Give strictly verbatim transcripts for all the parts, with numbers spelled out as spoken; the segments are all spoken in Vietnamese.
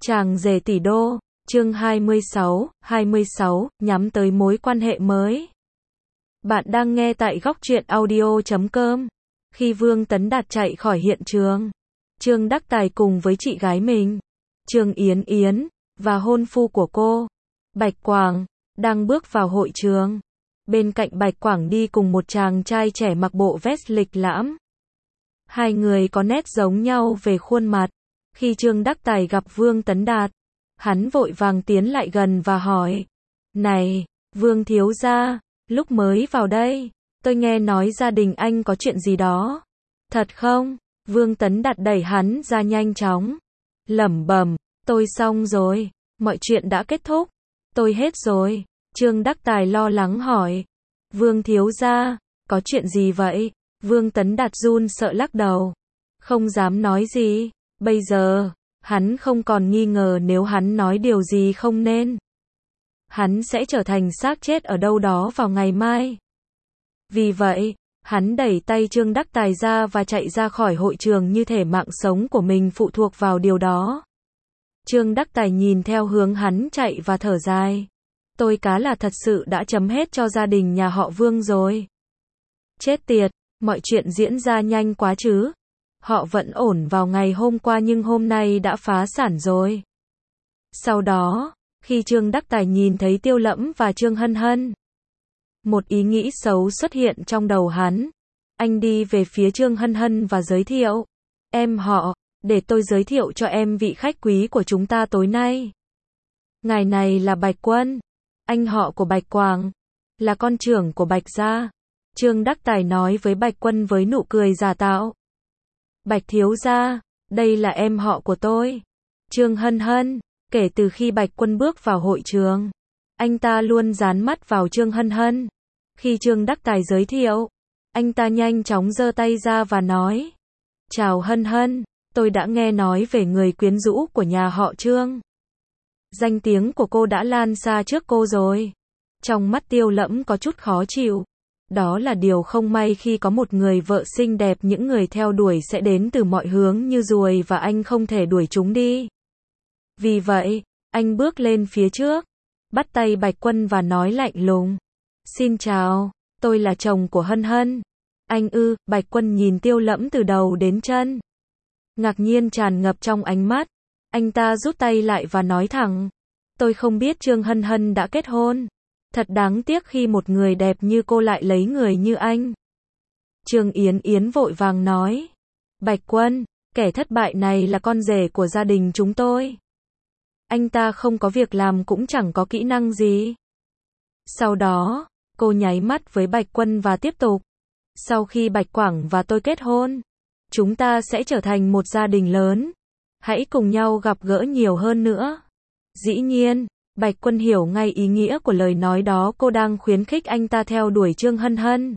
Chàng rể tỷ đô, chương hai mươi sáu, hai mươi sáu, nhắm tới mối quan hệ mới. Bạn đang nghe tại góc truyện audio chấm com. Khi Vương Tấn Đạt chạy khỏi hiện trường, Trương Đắc Tài cùng với chị gái mình, Trương Yến Yến, và hôn phu của cô, Bạch Quảng, đang bước vào hội trường. Bên cạnh Bạch Quảng đi cùng một chàng trai trẻ mặc bộ vest lịch lãm. Hai người có nét giống nhau về khuôn mặt. Khi Trương Đắc Tài gặp Vương Tấn Đạt, hắn vội vàng tiến lại gần và hỏi: "Này, Vương thiếu gia, lúc mới vào đây, tôi nghe nói gia đình anh có chuyện gì đó. Thật không?" Vương Tấn Đạt đẩy hắn ra nhanh chóng, lẩm bẩm: "Tôi xong rồi, mọi chuyện đã kết thúc, tôi hết rồi." Trương Đắc Tài lo lắng hỏi: "Vương thiếu gia, có chuyện gì vậy?" Vương Tấn Đạt run sợ lắc đầu, không dám nói gì. Bây giờ, hắn không còn nghi ngờ nếu hắn nói điều gì không nên, hắn sẽ trở thành xác chết ở đâu đó vào ngày mai. Vì vậy, hắn đẩy tay Trương Đắc Tài ra và chạy ra khỏi hội trường như thể mạng sống của mình phụ thuộc vào điều đó. Trương Đắc Tài nhìn theo hướng hắn chạy và thở dài. "Tôi cá là thật sự đã chấm hết cho gia đình nhà họ Vương rồi. Chết tiệt, mọi chuyện diễn ra nhanh quá chứ. Họ vẫn ổn vào ngày hôm qua nhưng hôm nay đã phá sản rồi." Sau đó, khi Trương Đắc Tài nhìn thấy Tiêu Lẫm và Trương Hân Hân, một ý nghĩ xấu xuất hiện trong đầu hắn. Anh đi về phía Trương Hân Hân và giới thiệu: "Em họ, để tôi giới thiệu cho em vị khách quý của chúng ta tối nay. Ngài này là Bạch Quân, anh họ của Bạch Quảng, là con trưởng của Bạch gia." Trương Đắc Tài nói với Bạch Quân với nụ cười giả tạo: "Bạch thiếu gia, đây là em họ của tôi, Trương Hân Hân." Kể từ khi Bạch Quân bước vào hội trường, anh ta luôn dán mắt vào Trương Hân Hân. Khi Trương Đắc Tài giới thiệu, anh ta nhanh chóng giơ tay ra và nói: "Chào Hân Hân, tôi đã nghe nói về người quyến rũ của nhà họ Trương. Danh tiếng của cô đã lan xa trước cô rồi." Trong mắt Tiêu Lẫm có chút khó chịu. Đó là điều không may khi có một người vợ xinh đẹp, những người theo đuổi sẽ đến từ mọi hướng như ruồi và anh không thể đuổi chúng đi. Vì vậy, anh bước lên phía trước, bắt tay Bạch Quân và nói lạnh lùng: "Xin chào, tôi là chồng của Hân Hân." "Anh ư?" Bạch Quân nhìn Tiêu Lẫm từ đầu đến chân, ngạc nhiên tràn ngập trong ánh mắt. Anh ta rút tay lại và nói thẳng: "Tôi không biết Trương Hân Hân đã kết hôn. Thật đáng tiếc khi một người đẹp như cô lại lấy người như anh." Trương Yến Yến vội vàng nói: "Bạch Quân, kẻ thất bại này là con rể của gia đình chúng tôi. Anh ta không có việc làm cũng chẳng có kỹ năng gì." Sau đó, cô nháy mắt với Bạch Quân và tiếp tục: "Sau khi Bạch Quảng và tôi kết hôn, chúng ta sẽ trở thành một gia đình lớn. Hãy cùng nhau gặp gỡ nhiều hơn nữa." Dĩ nhiên, Bạch Quân hiểu ngay ý nghĩa của lời nói đó, cô đang khuyến khích anh ta theo đuổi Trương Hân Hân.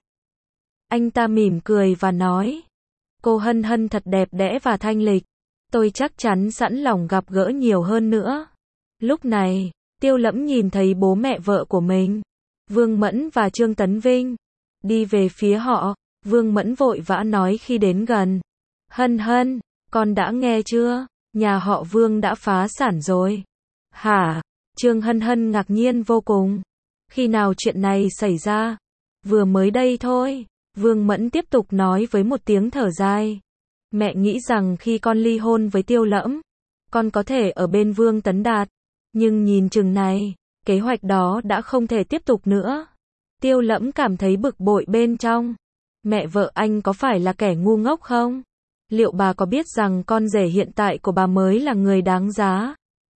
Anh ta mỉm cười và nói: "Cô Hân Hân thật đẹp đẽ và thanh lịch. Tôi chắc chắn sẵn lòng gặp gỡ nhiều hơn nữa." Lúc này, Tiêu Lẫm nhìn thấy bố mẹ vợ của mình, Vương Mẫn và Trương Tấn Vinh, đi về phía họ. Vương Mẫn vội vã nói khi đến gần: "Hân Hân, con đã nghe chưa? Nhà họ Vương đã phá sản rồi." "Hả?" Trương Hân Hân ngạc nhiên vô cùng. "Khi nào chuyện này xảy ra?" "Vừa mới đây thôi." Vương Mẫn tiếp tục nói với một tiếng thở dài: "Mẹ nghĩ rằng khi con ly hôn với Tiêu Lẫm, con có thể ở bên Vương Tấn Đạt. Nhưng nhìn chừng này, kế hoạch đó đã không thể tiếp tục nữa." Tiêu Lẫm cảm thấy bực bội bên trong. Mẹ vợ anh có phải là kẻ ngu ngốc không? Liệu bà có biết rằng con rể hiện tại của bà mới là người đáng giá?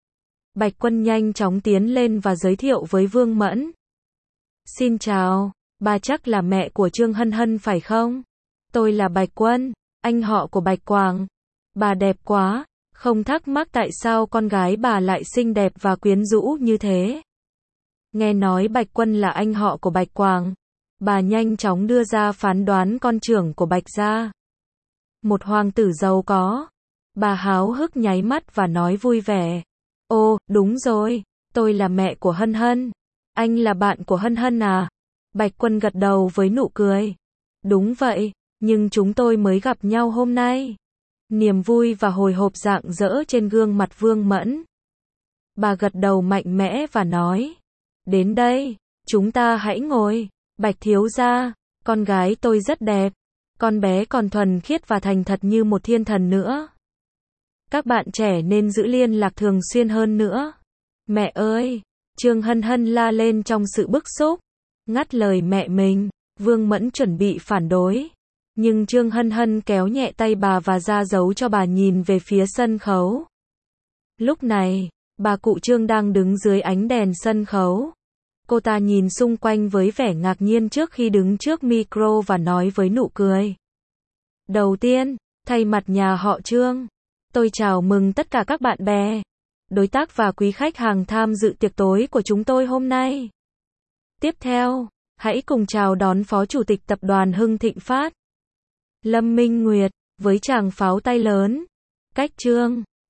Bạch Quân nhanh chóng tiến lên và giới thiệu với Vương Mẫn: "Xin chào, bà chắc là mẹ của Trương Hân Hân phải không? Tôi là Bạch Quân, anh họ của Bạch Quảng. Bà đẹp quá, không thắc mắc tại sao con gái bà lại xinh đẹp và quyến rũ như thế." Nghe nói Bạch Quân là anh họ của Bạch Quảng, bà nhanh chóng đưa ra phán đoán con trưởng của Bạch gia, một hoàng tử giàu có. Bà háo hức nháy mắt và nói vui vẻ: "Ồ, đúng rồi, tôi là mẹ của Hân Hân. Anh là bạn của Hân Hân à?" Bạch Quân gật đầu với nụ cười: "Đúng vậy, nhưng chúng tôi mới gặp nhau hôm nay." Niềm vui và hồi hộp rạng rỡ trên gương mặt Vương Mẫn. Bà gật đầu mạnh mẽ và nói. Đến đây, chúng ta hãy ngồi. Bạch thiếu gia, con gái tôi rất đẹp. Con bé còn thuần khiết và thành thật như một thiên thần nữa. Các bạn trẻ nên giữ liên lạc thường xuyên hơn nữa. Mẹ ơi! Trương Hân Hân la lên trong sự bức xúc. Ngắt lời mẹ mình, Vương Mẫn chuẩn bị phản đối. Nhưng Trương Hân Hân kéo nhẹ tay bà và ra dấu cho bà nhìn về phía sân khấu. Lúc này, bà cụ Trương đang đứng dưới ánh đèn sân khấu. Cô ta nhìn xung quanh với vẻ ngạc nhiên trước khi đứng trước micro và nói với nụ cười. Đầu tiên, thay mặt nhà họ Trương, tôi chào mừng tất cả các bạn bè, đối tác và quý khách hàng tham dự tiệc tối của chúng tôi hôm nay. Tiếp theo, hãy cùng chào đón Phó Chủ tịch Tập đoàn Hưng Thịnh Phát, Lâm Minh Nguyệt, với tràng pháo tay lớn. Cách Trương